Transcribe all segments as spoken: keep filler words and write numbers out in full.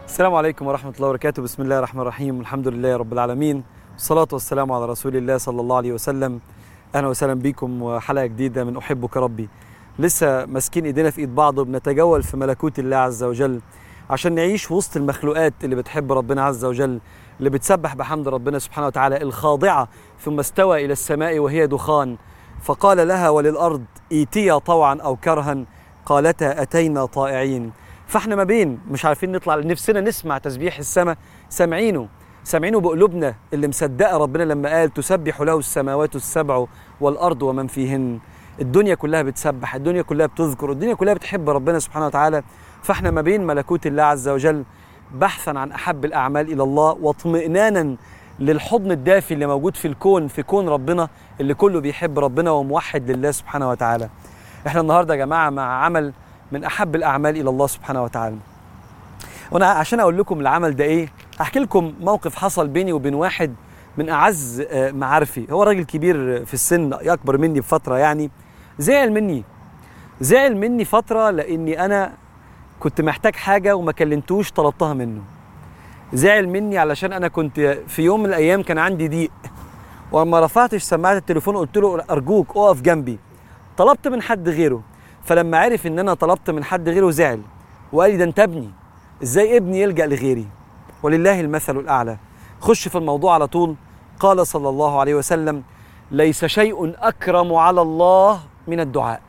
السلام عليكم ورحمة الله وبركاته. بسم الله الرحمن الرحيم، الحمد لله رب العالمين، والصلاة والسلام على رسول الله صلى الله عليه وسلم. أهلا وسهلا بكم وحلقة جديدة من أحبك ربي. لسه ماسكين إيدينا في إيد بعض وبنتجول في ملكوت الله عز وجل عشان نعيش وسط المخلوقات اللي بتحب ربنا عز وجل، اللي بتسبح بحمد ربنا سبحانه وتعالى، الخاضعة ثم استوى إلى السماء وهي دخان فقال لها وللأرض ائتيا طوعا أو كرها قالتا أتينا طائعين. فاحنا ما بين مش عارفين نطلع، نفسنا نسمع تسبيح السماء، سامعينه سامعينه بقلوبنا اللي مصدقه ربنا لما قال تسبح له السماوات السبع والارض ومن فيهن. الدنيا كلها بتسبح، الدنيا كلها بتذكر، الدنيا كلها بتحب ربنا سبحانه وتعالى. فاحنا ما بين ملكوت الله عز وجل بحثا عن احب الاعمال الى الله واطمئنانا للحضن الدافي اللي موجود في الكون، في كون ربنا اللي كله بيحب ربنا وموحد لله سبحانه وتعالى. احنا النهارده يا جماعه مع عمل من احب الاعمال الى الله سبحانه وتعالى. وانا عشان اقول لكم العمل ده ايه، هحكي لكم موقف حصل بيني وبين واحد من اعز معارفي. هو راجل كبير في السن، اكبر مني بفتره يعني. زعل مني زعل مني فتره لاني انا كنت محتاج حاجه وما كلمتوش، طلبتها منه. زعل مني علشان انا كنت في يوم من الايام كان عندي ضيق، ولما رفعتش سماعه التليفون قلت له ارجوك اقف جنبي. طلبت من حد غيره، فلما عرف ان انا طلبت من حد غيره زعل وقال لي ده انت ابني، ازاي ابني يلجأ لغيري؟ ولله المثل الاعلى. خش في الموضوع على طول. قال صلى الله عليه وسلم ليس شيء اكرم على الله من الدعاء.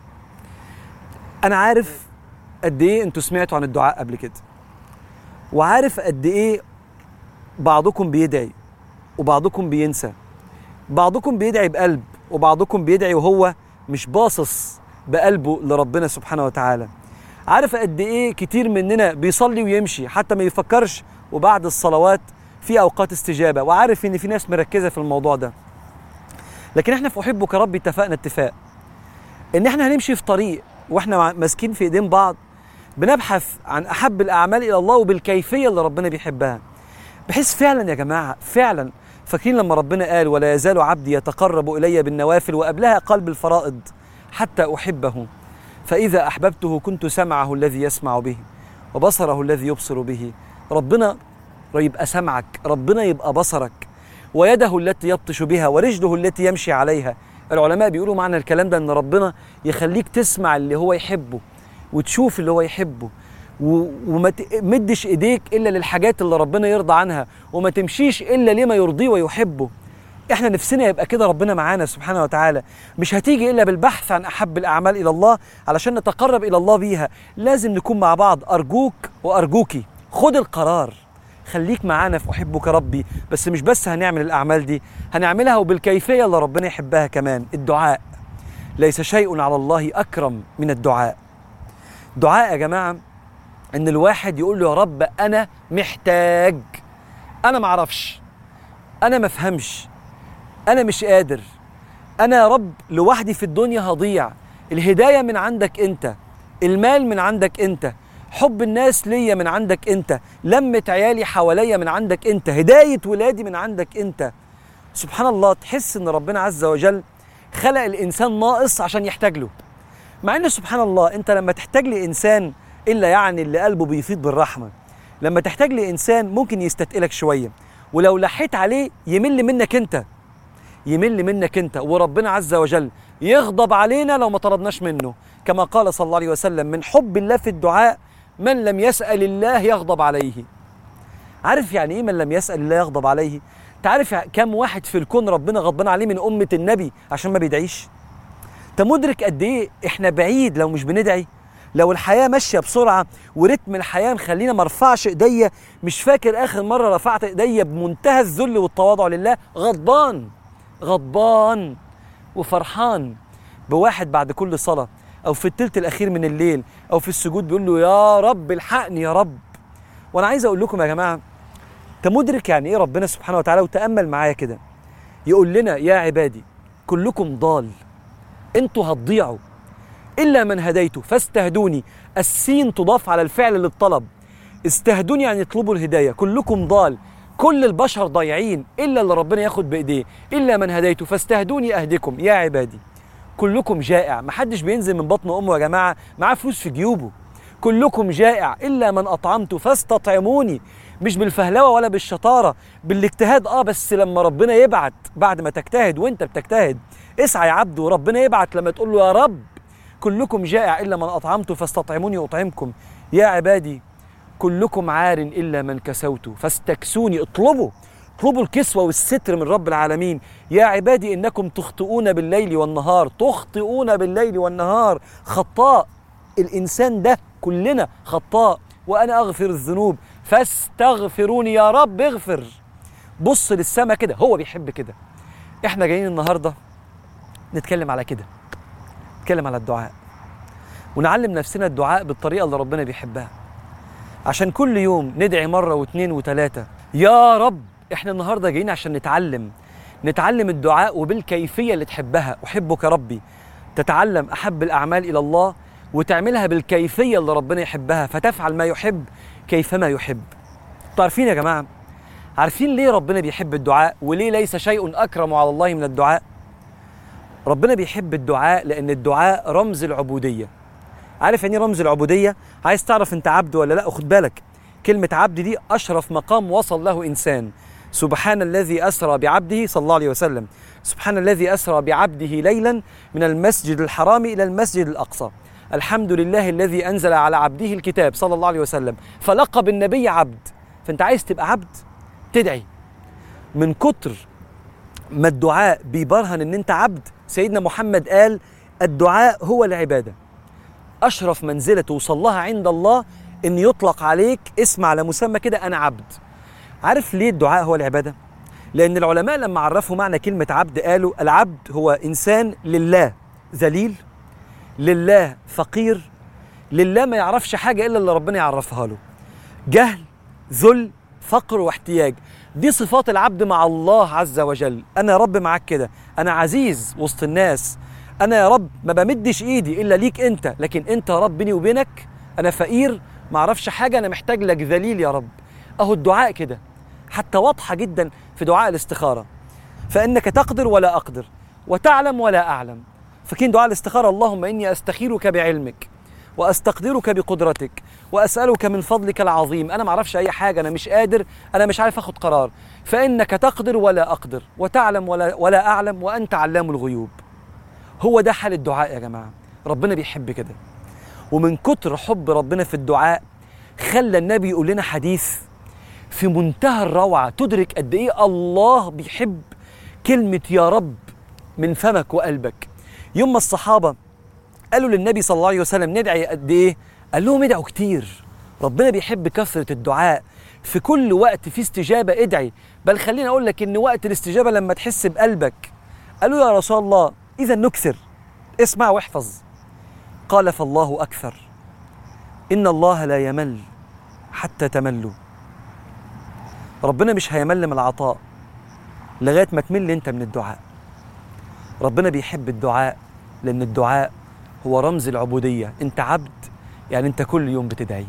انا عارف قد ايه انتوا سمعتوا عن الدعاء قبل كده، وعارف قد ايه بعضكم بيدعي وبعضكم بينسى، بعضكم بيدعي بقلب وبعضكم بيدعي وهو مش باصص بقلبه لربنا سبحانه وتعالى. عارف قد ايه كتير مننا بيصلي ويمشي حتى ما يفكرش، وبعد الصلوات في اوقات استجابه، وعارف ان في ناس مركزه في الموضوع ده. لكن احنا في احبك ربي اتفقنا اتفاق ان احنا هنمشي في طريق واحنا ماسكين في ايدين بعض، بنبحث عن احب الاعمال الى الله وبالكيفيه اللي ربنا بيحبها، بحيث فعلا يا جماعه فعلا فاكرين لما ربنا قال ولا يزال عبدي يتقرب الي بالنوافل، وقبلها قال بالفرائض حتى احبه فإذا أحببته كنت سمعه الذي يسمع به وبصره الذي يبصر به. ربنا يبقى سمعك، ربنا يبقى بصرك، ويده التي يبطش بها ورجله التي يمشي عليها. العلماء بيقولوا معنى الكلام ده ان ربنا يخليك تسمع اللي هو يحبه وتشوف اللي هو يحبه، وما تمدش ايديك الا للحاجات اللي ربنا يرضى عنها، وما تمشيش الا لما يرضيه ويحبه. احنا نفسنا يبقى كده ربنا معانا سبحانه وتعالى. مش هتيجي الا بالبحث عن احب الاعمال الى الله علشان نتقرب الى الله بيها. لازم نكون مع بعض. ارجوك وارجوكي خد القرار، خليك معانا في احبك ربي. بس مش بس هنعمل الاعمال دي، هنعملها وبالكيفيه اللي ربنا يحبها كمان. الدعاء، ليس شيء على الله اكرم من الدعاء. دعاء يا جماعه ان الواحد يقول له يا رب انا محتاج، انا معرفش، انا مفهمش، أنا مش قادر، أنا يا رب لوحدي في الدنيا هضيع. الهداية من عندك أنت، المال من عندك أنت، حب الناس ليا من عندك أنت، لمة عيالي حواليا من عندك أنت، هداية ولادي من عندك أنت. سبحان الله، تحس إن ربنا عز وجل خلق الإنسان ناقص عشان يحتاج له. مع إن سبحان الله أنت لما تحتاج لإنسان إلا يعني اللي قلبه بيفيض بالرحمة، لما تحتاج لإنسان ممكن يستثقلك شوية، ولو لحيت عليه يمل منك أنت، يمل منك انت، وربنا عز وجل يغضب علينا لو ما طلبناش منه. كما قال صلى الله عليه وسلم من حب الله في الدعاء من لم يسأل الله يغضب عليه. عارف يعني ايه من لم يسأل الله يغضب عليه؟ تعرف كم واحد في الكون ربنا غضبان عليه من أمة النبي عشان ما بيدعيش؟ انت مدرك قد ايه احنا بعيد لو مش بندعي؟ لو الحياة ماشية بسرعة ورتم الحياة مخلينا ما ارفعش ايديا، مش فاكر اخر مرة رفعت ايديا بمنتهى الذل والتواضع لله، غضبان غضبان وفرحان بواحد بعد كل صلاة أو في الثلث الأخير من الليل أو في السجود بيقول له يا رب الحقني يا رب. وأنا عايز أقول لكم يا جماعة، أنت مدرك يعني إيه ربنا سبحانه وتعالى؟ وتأمل معايا كده، يقول لنا يا عبادي كلكم ضال، أنتوا هتضيعوا إلا من هديته فاستهدوني. السين تضاف على الفعل للطلب، استهدوني يعني يطلبوا الهداية. كلكم ضال، كل البشر ضايعين إلا اللي ربنا ياخد بإيديه. إلا من هديته فاستهدوني أهدكم. يا عبادي كلكم جائع، محدش بينزل من بطن أمه يا جماعة معاه فلوس في جيوبه، كلكم جائع إلا من أطعمت فاستطعموني. مش بالفهلوة ولا بالشطارة، بالاجتهاد اه بس لما ربنا يبعت بعد ما تجتهد وانت بتجتهد. اسعى يا عبد وربنا يبعت لما تقول له يا رب كلكم جائع إلا من أطعمت فاستطعموني أطعمكم. يا عبادي كلكم عار إلا من كسوت فاستكسوني. اطلبوا اطلبوا الكسوة والستر من رب العالمين. يا عبادي إنكم تخطئون بالليل والنهار، تخطئون بالليل والنهار. خطاء الإنسان ده، كلنا خطاء، وأنا أغفر الذنوب فاستغفروني. يا رب اغفر. بص للسما كده، هو بيحب كده. احنا جايين النهاردة نتكلم على كده، نتكلم على الدعاء ونعلم نفسنا الدعاء بالطريقة اللي ربنا بيحبها، عشان كل يوم ندعي مرة واثنين وثلاثة يا رب. احنا النهاردة جايين عشان نتعلم نتعلم الدعاء وبالكيفية اللي تحبها. أحبك ربي، تتعلم أحب الأعمال إلى الله وتعملها بالكيفية اللي ربنا يحبها، فتفعل ما يحب كيفما يحب. تعرفين يا جماعة، عارفين ليه ربنا بيحب الدعاء وليه ليس شيء أكرم على الله من الدعاء؟ ربنا بيحب الدعاء لأن الدعاء رمز العبودية. عارف يعني رمز العبودية؟ عايز تعرف انت عبد ولا لا؟ خد بالك، كلمة عبد دي أشرف مقام وصل له إنسان. سبحان الذي أسرى بعبده، صلى الله عليه وسلم، سبحان الذي أسرى بعبده ليلا من المسجد الحرام إلى المسجد الأقصى. الحمد لله الذي أنزل على عبده الكتاب، صلى الله عليه وسلم، فلقب النبي عبد. فأنت عايز تبقى عبد تدعي. من كتر ما الدعاء بيبرهن ان انت عبد، سيدنا محمد قال الدعاء هو العبادة. أشرف منزلة توصل لها عند الله ان يطلق عليك اسم على مسمى كده، أنا عبد. عارف ليه الدعاء هو العبادة؟ لأن العلماء لما عرفوا معنى كلمة عبد قالوا العبد هو إنسان لله ذليل، لله فقير، لله ما يعرفش حاجة إلا اللي ربنا يعرفها له. جهل، ذل، فقر واحتياج، دي صفات العبد مع الله عز وجل. أنا يا رب معاك كده، أنا عزيز وسط الناس، أنا يا رب ما بمدش إيدي إلا ليك أنت، لكن أنت يا رب بيني وبينك أنا فقير ما أعرفش حاجة، أنا محتاج لك ذليل يا رب. أهو الدعاء كده، حتى واضحة جدا في دعاء الاستخارة، فإنك تقدر ولا أقدر وتعلم ولا أعلم. فكين دعاء الاستخارة اللهم إني أستخيرك بعلمك وأستقدرك بقدرتك وأسألك من فضلك العظيم. أنا ما أعرفش أي حاجة، أنا مش قادر، أنا مش عارف أخد قرار، فإنك تقدر ولا أقدر وتعلم ولا, ولا أعلم وأنت علام الغيوب. هو ده حال الدعاء يا جماعة، ربنا بيحب كده. ومن كتر حب ربنا في الدعاء خلى النبي يقول لنا حديث في منتهى الروعة تدرك قد إيه الله بيحب كلمة يا رب من فمك وقلبك. يوم ما الصحابة قالوا للنبي صلى الله عليه وسلم ندعي قد إيه؟ قال لهم ادعوا كتير، ربنا بيحب كثرة الدعاء، في كل وقت في استجابة ادعي، بل خليني أقول لك إن وقت الاستجابة لما تحس بقلبك. قالوا يا رسول الله إذا نكثر، اسمع واحفظ. قال فالله أكثر، إن الله لا يمل حتى تملوا. ربنا مش هيمل من العطاء لغاية ما تمل أنت من الدعاء. ربنا بيحب الدعاء لأن الدعاء هو رمز العبودية. أنت عبد يعني أنت كل يوم بتدعي.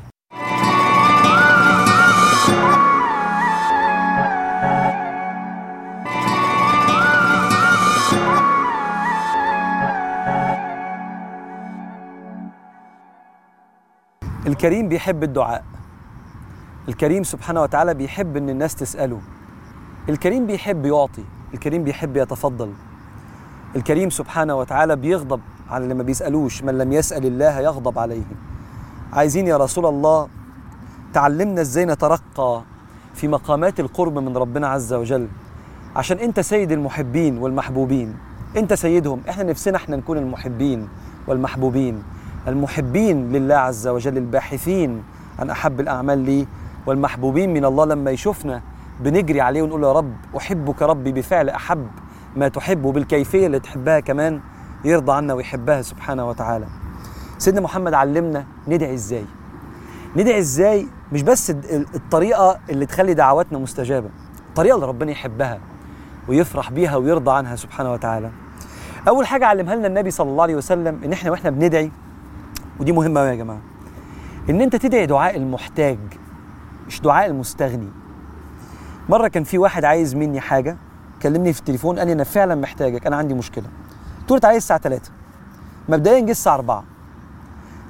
الكريم بيحب الدعاء. الكريم سبحانه وتعالى بيحب أن الناس تسأله. الكريم بيحب يعطي، الكريم بيحب يتفضل. الكريم سبحانه وتعالى بيغضب على اللي ما بيسألوش، من لم يسأل الله يغضب عليه. عايزين يا رسول الله تعلمنا ازاي نترقى في مقامات القرب من ربنا عز وجل، عشان انت سيد المحبين والمحبوبين، انت سيدهم. احنا نفسنا احنا نكون المحبين والمحبوبين، المحبين لله عز وجل، الباحثين عن أحب الأعمال ليه، والمحبوبين من الله لما يشوفنا بنجري عليه ونقول يا رب أحبك ربي بفعل أحب ما تحبه بالكيفية اللي تحبها كمان، يرضى عنا ويحبها سبحانه وتعالى. سيدنا محمد علمنا ندعي ازاي. ندعي ازاي مش بس الطريقة اللي تخلي دعواتنا مستجابة، الطريقة اللي ربنا يحبها ويفرح بيها ويرضى عنها سبحانه وتعالى. أول حاجة علمها لنا النبي صلى الله عليه وسلم إن إحنا وإحنا بندعي، ودي مهمة يا جماعة، إن أنت تدعي دعاء المحتاج مش دعاء المستغني. مرة كان في واحد عايز مني حاجة، كلمني في التليفون قال لي أنا فعلا محتاجك، أنا عندي مشكلة. قلت له تعالى الساعة ثلاثة، مبدئيا جه الساعة أربعة.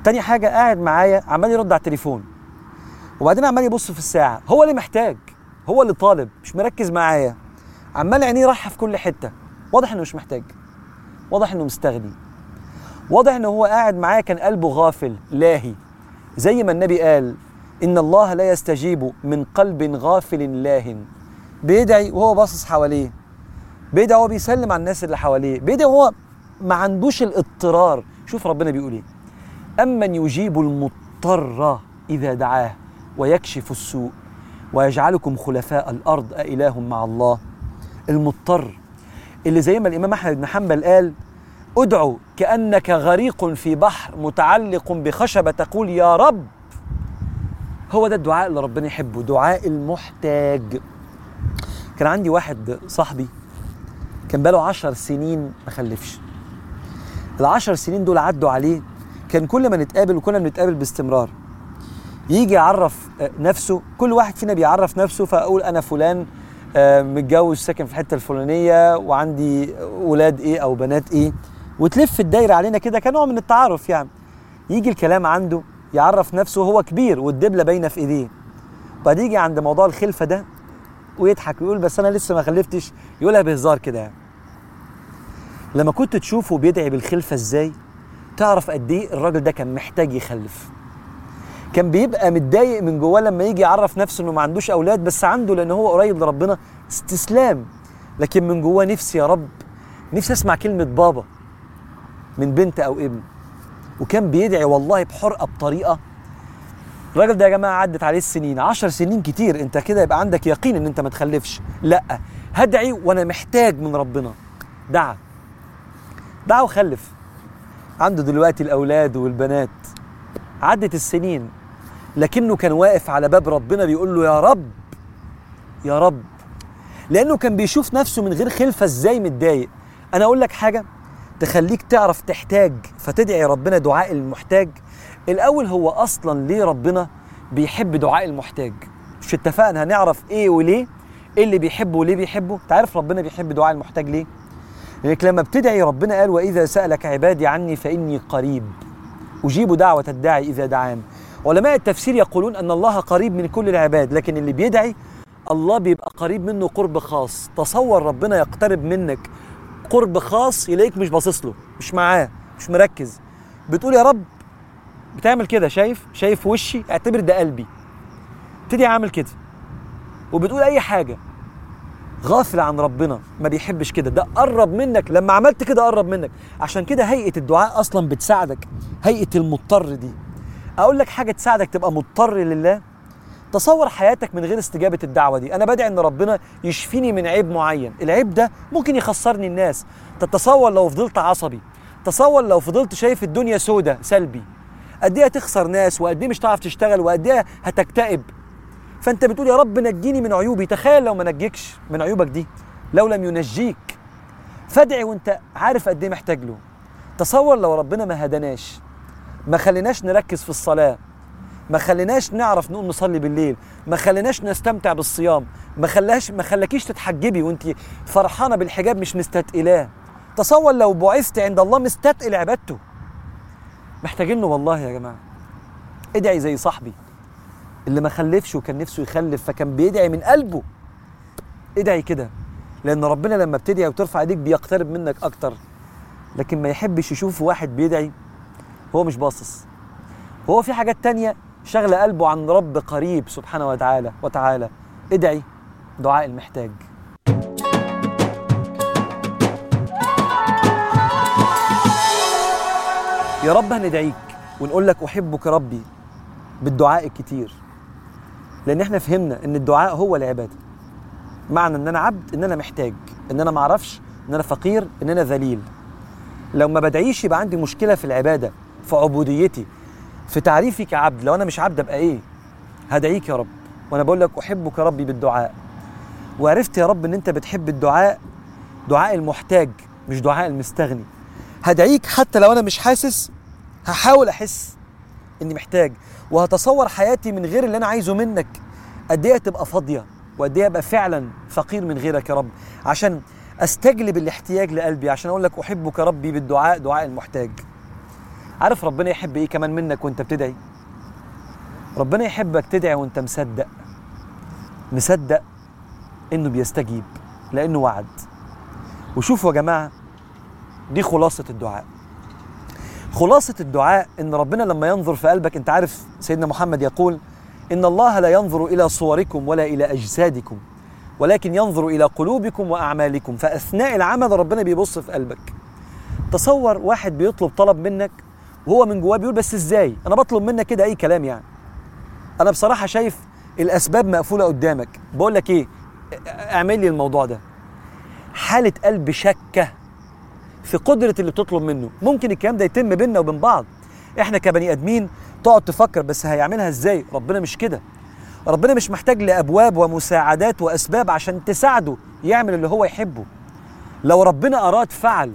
تاني حاجه قاعد معايا عمال يرد على التليفون، وبعدين عمال يبص في الساعه، هو اللي محتاج، هو اللي طالب، مش مركز معايا، عمال عينيه رايحه في كل حته. واضح انه مش محتاج، واضح انه مستغني، واضح انه هو قاعد معايا كان قلبه غافل لاهي، زي ما النبي قال ان الله لا يستجيب من قلب غافل لاهٍ. بيدعي وهو باصص حواليه، بيدعي وهو بيسلم على الناس اللي حواليه، بيدعي وهو ما عندوش الاضطرار. شوف ربنا بيقول ايه: امن يجيب المضطر اذا دعاه ويكشف السوء ويجعلكم خلفاء الارض أإله مع الله. المضطر اللي زي ما الامام احمد بن حنبل قال: ادعو كأنك غريق في بحر متعلق بخشبة تقول يا رب. هو ده الدعاء اللي ربنا يحبه، دعاء المحتاج. كان عندي واحد صاحبي كان بقاله عشر سنين ما خلفش. العشر سنين دول عدوا عليه، كان كل ما نتقابل، وكنا بنتقابل باستمرار، يجي يعرف نفسه، كل واحد فينا بيعرف نفسه، فأقول أنا فلان متجوز ساكن في الحتة الفلانية وعندي ولاد إيه أو بنات إيه، وتلف الدايرة علينا كده كنوع من التعارف يعني. يجي الكلام عنده يعرف نفسه وهو كبير والدبلة باينة في إيديه، بعد يجي عند موضوع الخلفة ده ويضحك ويقول بس أنا لسه ما خلفتش، يقولها بهزار كده يعني. لما كنت تشوفه بيدعي بالخلفة إزاي تعرف قد إيه الراجل ده كان محتاج يخلف. كان بيبقى متضايق من جواه لما يجي يعرف نفسه إنه ما عندوش أولاد، بس عنده لأن هو قريب لربنا استسلام، لكن من جواه نفسي يا رب، نفسي أسمع كلمة بابا من بنت أو ابن. وكان بيدعي والله بحرقة بطريقة. الراجل ده يا جماعة عدت عليه السنين، عشر سنين كتير، انت كده يبقى عندك يقين ان انت ما تخلفش. لا، هدعي وانا محتاج من ربنا. دعا دعا وخلف، عنده دلوقتي الاولاد والبنات. عدت السنين لكنه كان واقف على باب ربنا بيقول له يا رب يا رب، لانه كان بيشوف نفسه من غير خلفة ازاي متضايق. انا اقول لك حاجة تخليك تعرف تحتاج فتدعي ربنا دعاء المحتاج. الأول هو أصلاً ليه ربنا بيحب دعاء المحتاج؟ مش اتفقنا هنعرف إيه وليه؟ إيه اللي بيحبه وليه بيحبه؟ تعرف ربنا بيحب دعاء المحتاج ليه؟ لأنك لما بتدعي ربنا قال وإذا سألك عبادي عني فإني قريب أجيب دعوة الداعي إذا دعان. علماء التفسير يقولون أن الله قريب من كل العباد، لكن اللي بيدعي الله بيبقى قريب منه قرب خاص. تصور ربنا يقترب منك قرب خاص، يلاقيك مش باصص له، مش معاه، مش مركز، بتقول يا رب، بتعمل كده، شايف شايف وشي، اعتبر ده قلبي، تدي عامل كده وبتقول اي حاجه، غافل عن ربنا، ما بيحبش كده. ده قرب منك، لما عملت كده قرب منك. عشان كده هيئه الدعاء اصلا بتساعدك، هيئه المضطر دي. اقول لك حاجه تساعدك تبقى مضطر لله. تصور حياتك من غير استجابه الدعوه دي. انا بدعي ان ربنا يشفيني من عيب معين، العيب ده ممكن يخسرني الناس. تتصور لو فضلت عصبي، تصور لو فضلت شايف الدنيا سودة سلبي، قد ايه هتخسر ناس، وقد ايه مش هتعرف تشتغل، وقد ايه هتكتئب. فانت بتقول يا رب نجيني من عيوبي. تخيل لو ما نجيكش من عيوبك دي، لو لم ينجيك، فادعي وانت عارف قد ايه محتاج له. تصور لو ربنا ما هدناش، ما خليناش نركز في الصلاه، ما خليناش نعرف نقوم نصلي بالليل، ما خليناش نستمتع بالصيام، ما خلاش ما خلاكيش تتحجبي وانت فرحانه بالحجاب مش مستثقلاه. تصور لو بعثت عند الله مستثقل عبادته. محتاجين له والله يا جماعه. ادعي زي صاحبي اللي ما خلفش وكان نفسه يخلف، فكان بيدعي من قلبه. ادعي كده، لان ربنا لما بتدعي وترفع ايديك بيقترب منك اكتر. لكن ما يحبش يشوف واحد بيدعي هو مش باصص، هو في حاجات تانية شغله قلبه عن رب قريب سبحانه وتعالى وتعالى. ادعي دعاء المحتاج. يا رب هندعيك ونقول لك أحبك ربي بالدعاء الكتير، لأن احنا فهمنا إن الدعاء هو العبادة. معنى إن أنا عبد، إن أنا محتاج، إن أنا معرفش، إن أنا فقير، إن أنا ذليل. لو ما بدعيش يبقى عندي مشكلة في العبادة، في عبوديتي، في تعريفي كعبد. لو أنا مش عبد أبقى إيه؟ هدعيك يا رب وأنا بقول لك أحبك ربي بالدعاء. وعرفت يا رب إن أنت بتحب الدعاء، دعاء المحتاج مش دعاء المستغني. هدعيك حتى لو أنا مش حاسس، هحاول أحس إني محتاج، وهتصور حياتي من غير اللي أنا عايزه منك قد إيه تبقى فاضية، وقد إيه أبقى فعلا فقير من غيرك يا رب، عشان أستجلب الاحتياج لقلبي، عشان أقول لك أحبك ربي بالدعاء، دعاء المحتاج. عارف ربنا يحب ايه كمان منك وانت بتدعي؟ ربنا يحبك تدعي وانت مصدق مصدق انه بيستجيب، لانه وعد. وشوفوا يا جماعه، دي خلاصه الدعاء. خلاصه الدعاء ان ربنا لما ينظر في قلبك، انت عارف سيدنا محمد يقول ان الله لا ينظر الى صوركم ولا الى اجسادكم ولكن ينظر الى قلوبكم واعمالكم. فاثناء العمل ربنا بيبص في قلبك. تصور واحد بيطلب طلب منك وهو من جواه بيقول بس ازاي انا بطلب منك كده اي كلام؟ يعني انا بصراحه شايف الاسباب مقفوله قدامك، بقول لك ايه، اعمل لي الموضوع ده. حاله قلب شكه في قدره اللي بتطلب منه. ممكن الكلام ده يتم بيننا وبين بعض، احنا كبني ادمين تقعد تفكر بس هيعملها ازاي. ربنا مش كده. ربنا مش محتاج لابواب ومساعدات واسباب عشان تساعده يعمل اللي هو يحبه. لو ربنا اراد فعل.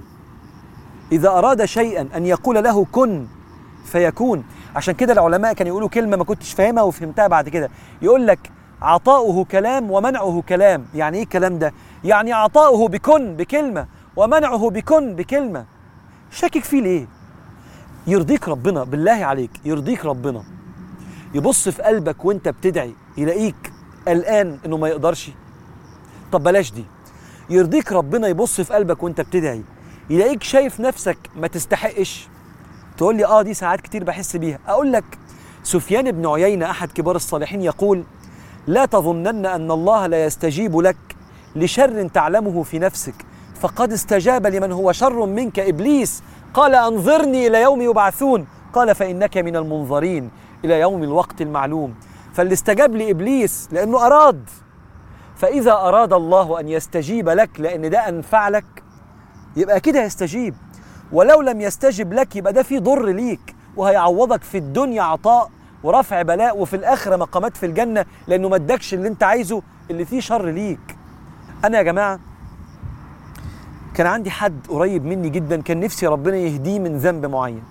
اذا اراد شيئا ان يقول له كن فيكون. عشان كده العلماء كانوا يقولوا كلمه ما كنتش فاهمها وفهمتها بعد كده، يقول لك عطاؤه كلام ومنعه كلام. يعني ايه الكلام ده؟ يعني عطاؤه بكن بكلمه ومنعه بكن بكلمه. شاكك فيه ليه؟ يرضيك ربنا بالله عليك، يرضيك ربنا يبص في قلبك وانت بتدعي يلاقيك قلقان انه ما يقدرش؟ طب بلاش دي. يرضيك ربنا يبص في قلبك وانت بتدعي يلاقيك شايف نفسك ما تستحقش؟ تقول لي اه دي ساعات كتير بحس بيها. اقول لك سفيان بن عيينة احد كبار الصالحين يقول لا تظنن ان الله لا يستجيب لك لشر تعلمه في نفسك فقد استجاب لمن هو شر منك ابليس. قال انظرني الى يوم يبعثون. قال فانك من المنظرين الى يوم الوقت المعلوم. فاللي استجاب لابليس لانه اراد. فاذا اراد الله ان يستجيب لك لان ده انفع لك يبقى كده يستجيب. ولو لم يستجب لك يبقى ده فيه ضر ليك، وهيعوضك في الدنيا عطاء ورفع بلاء، وفي الآخرة مقامات في الجنة، لأنه ما ادكش اللي انت عايزه اللي فيه شر ليك. أنا يا جماعة كان عندي حد قريب مني جدا كان نفسي ربنا يهديه من ذنب معين،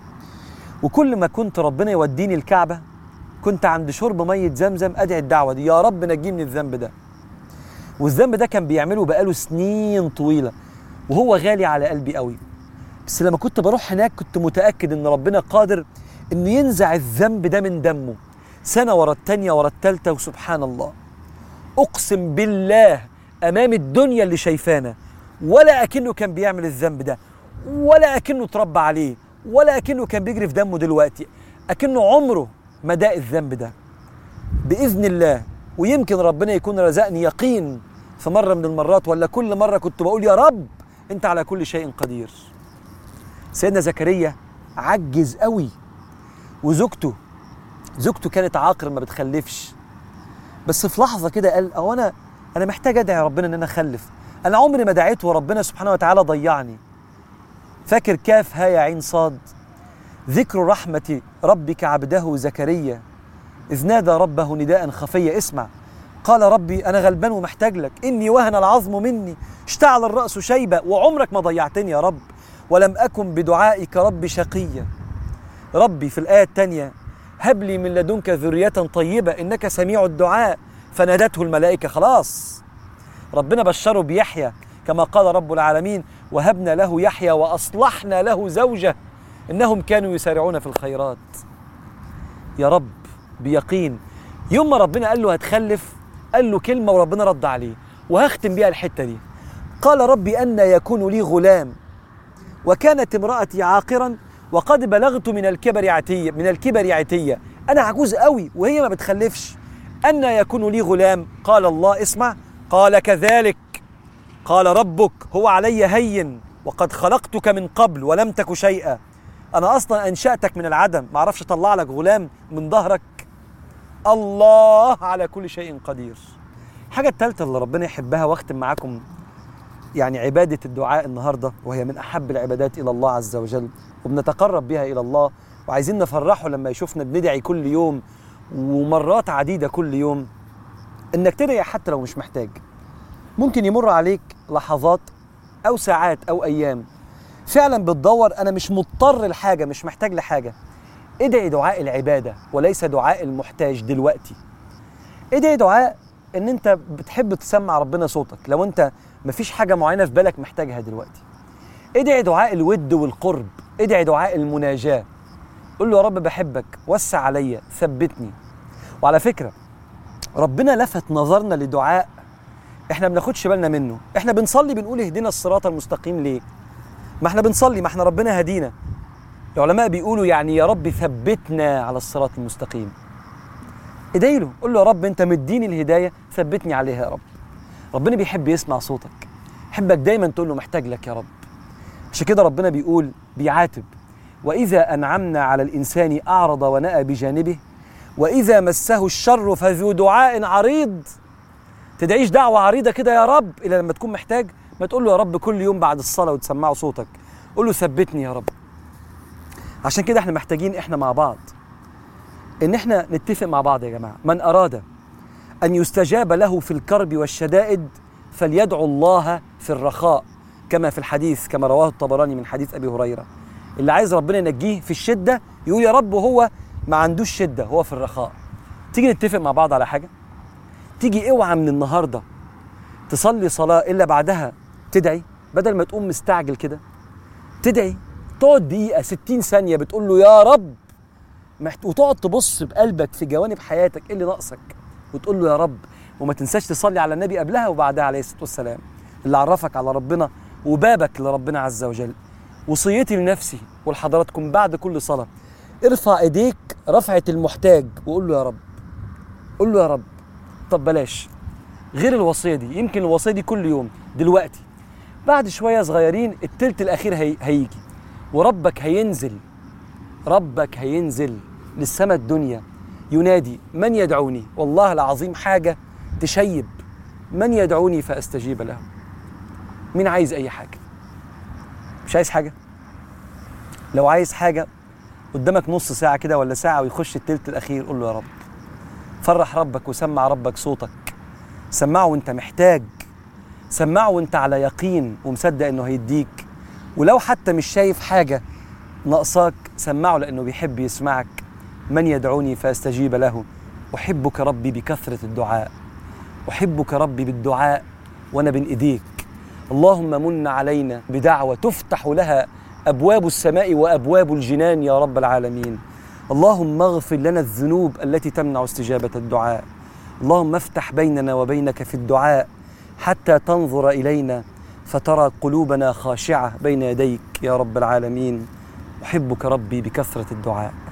وكل ما كنت ربنا يوديني الكعبة كنت عند شرب مية زمزم أدعي الدعوة دي، يا رب نجيه من الذنب ده. والذنب ده كان بيعمله بقاله سنين طويلة وهو غالي على قلبي قوي. بس لما كنت بروح هناك كنت متأكد ان ربنا قادر انه ينزع الذنب ده من دمه، سنة ورا التانية ورا التالتة. وسبحان الله اقسم بالله امام الدنيا اللي شايفانا ولا اكنه كان بيعمل الذنب ده، ولا اكنه اتربى عليه، ولا اكنه كان بيجري في دمه دلوقتي، اكنه عمره ما داق الذنب ده باذن الله. ويمكن ربنا يكون رزقني يقين في مرة من المرات، ولا كل مرة كنت بقول يا رب انت على كل شيء قدير. سيدنا زكريا عجز قوي، وزوجته زوجته كانت عاقر ما بتخلفش، بس في لحظه كده قال اه انا انا محتاج ادعي ربنا ان انا اخلف. انا عمري ما دعيت وربنا سبحانه وتعالى ضيعني. فاكر كاف ها يا عين صاد؟ ذكر رحمه ربك عبده زكريا اذ نادى ربه نداء خفيا. اسمع، قال ربي انا غلبان ومحتاج لك، اني وهن العظم مني اشتعل الراس شيبه، وعمرك ما ضيعتني يا رب، ولم أكن بدعائك رب شقيا. ربي في الآية الثانية هب لي من لدنك ذرية طيبة إنك سميع الدعاء. فنادته الملائكة. خلاص ربنا بشره بيحيى كما قال رب العالمين وهبنا له يحيى وأصلحنا له زوجه إنهم كانوا يسارعون في الخيرات. يا رب بيقين. يوم ما ربنا قال له هتخلف قال له كلمة وربنا رد عليه، وهختم بيها الحتة دي. قال ربي أن يكون لي غلام وكانت امرأتي عاقرا وقد بلغت من الكبر عتية من الكبر عتية أنا عجوز قوي وهي ما بتخلفش، أن يكون لي غلام؟ قال الله اسمع، قال كذلك قال ربك هو علي هين وقد خلقتك من قبل ولم تك شيئا. أنا أصلا أنشأتك من العدم، ما أعرفش أطلع لك غلام من ظهرك. الله على كل شيء قدير. الحاجة الثالثة اللي ربنا يحبها واختم معاكم يعني عبادة الدعاء النهاردة، وهي من أحب العبادات إلى الله عز وجل وبنتقرب بها إلى الله، وعايزين نفرحه لما يشوفنا بندعي كل يوم ومرات عديدة كل يوم. إنك تدعي حتى لو مش محتاج. ممكن يمر عليك لحظات أو ساعات أو أيام فعلا بتدور أنا مش مضطر لحاجة، مش محتاج لحاجة. ادعي دعاء العبادة وليس دعاء المحتاج دلوقتي. ادعي دعاء إن أنت بتحب تسمع ربنا صوتك لو أنت مفيش حاجة معينة في بالك محتاجها دلوقتي. ادعي دعاء الود والقرب ادعي دعاء المناجاة، قل له يا رب بحبك، وسع عليا، ثبتني. وعلى فكرة ربنا لفت نظرنا لدعاء احنا ما بناخدش بالنا منه. احنا بنصلي بنقول اهدنا الصراط المستقيم ليه؟ ما احنا بنصلي، ما احنا ربنا هدينا. العلماء بيقولوا يعني يا رب ثبتنا على الصراط المستقيم. ادعي له، قل له يا رب انت مديني الهداية، ثبتني عليها يا رب. ربنا بيحب يسمع صوتك، يحبك دايما تقول له محتاج لك يا رب. عشان كده ربنا بيقول بيعاتب: وإذا أنعمنا على الإنسان أعرض ونأى بجانبه وإذا مسه الشر فذو دعاء عريض. تدعيش دعوة عريضة كده يا رب إلا لما تكون محتاج، ما تقول له يا رب كل يوم بعد الصلاة وتسمعه صوتك، قل له ثبتني يا رب. عشان كده احنا محتاجين احنا مع بعض ان احنا نتفق مع بعض يا جماعة. من أراد أن يستجاب له في الكرب والشدائد فليدعو الله في الرخاء، كما في الحديث كما رواه الطبراني من حديث أبي هريرة. اللي عايز ربنا ينجيه في الشدة يقول يا رب، وهو ما عندوش شدة، هو في الرخاء. تيجي نتفق مع بعض على حاجة؟ تيجي اوعى من النهاردة تصلي صلاة إلا بعدها تدعي، بدل ما تقوم مستعجل كده تدعي، تقعد دقيقة ستين ثانية بتقول له يا رب، وتقعد تبص بقلبك في جوانب حياتك ايه اللي ناقصك وتقول له يا رب. وما تنساش تصلي على النبي قبلها وبعدها عليه الصلاة والسلام، اللي عرفك على ربنا وبابك لربنا عز وجل. وصيتي لنفسي ولحضراتكم بعد كل صلاة: ارفع ايديك رفعة المحتاج وقول له يا رب، قول له يا رب. طب بلاش غير الوصية دي، يمكن الوصية دي كل يوم. دلوقتي بعد شوية صغيرين التلت الأخير هي هيجي وربك هينزل، ربك هينزل للسماء الدنيا ينادي: من يدعوني؟ والله العظيم حاجة تشيب. من يدعوني فأستجيب له. مين عايز أي حاجة؟ مش عايز حاجة؟ لو عايز حاجة قدامك نص ساعة كده ولا ساعة ويخش التلت الأخير، قول له يا رب. فرح ربك وسمع ربك صوتك، سمعه وانت محتاج، سمعه وانت على يقين ومصدق انه هيديك. ولو حتى مش شايف حاجة ناقصاك سمعه لأنه بيحب يسمعك. من يدعوني فأستجيب له. أحبك ربي بكثرة الدعاء، أحبك ربي بالدعاء وأنا بين إيديك. اللهم من علينا بدعوة تفتح لها أبواب السماء وأبواب الجنان يا رب العالمين. اللهم اغفر لنا الذنوب التي تمنع استجابة الدعاء. اللهم افتح بيننا وبينك في الدعاء حتى تنظر إلينا فترى قلوبنا خاشعة بين يديك يا رب العالمين. أحبك ربي بكثرة الدعاء.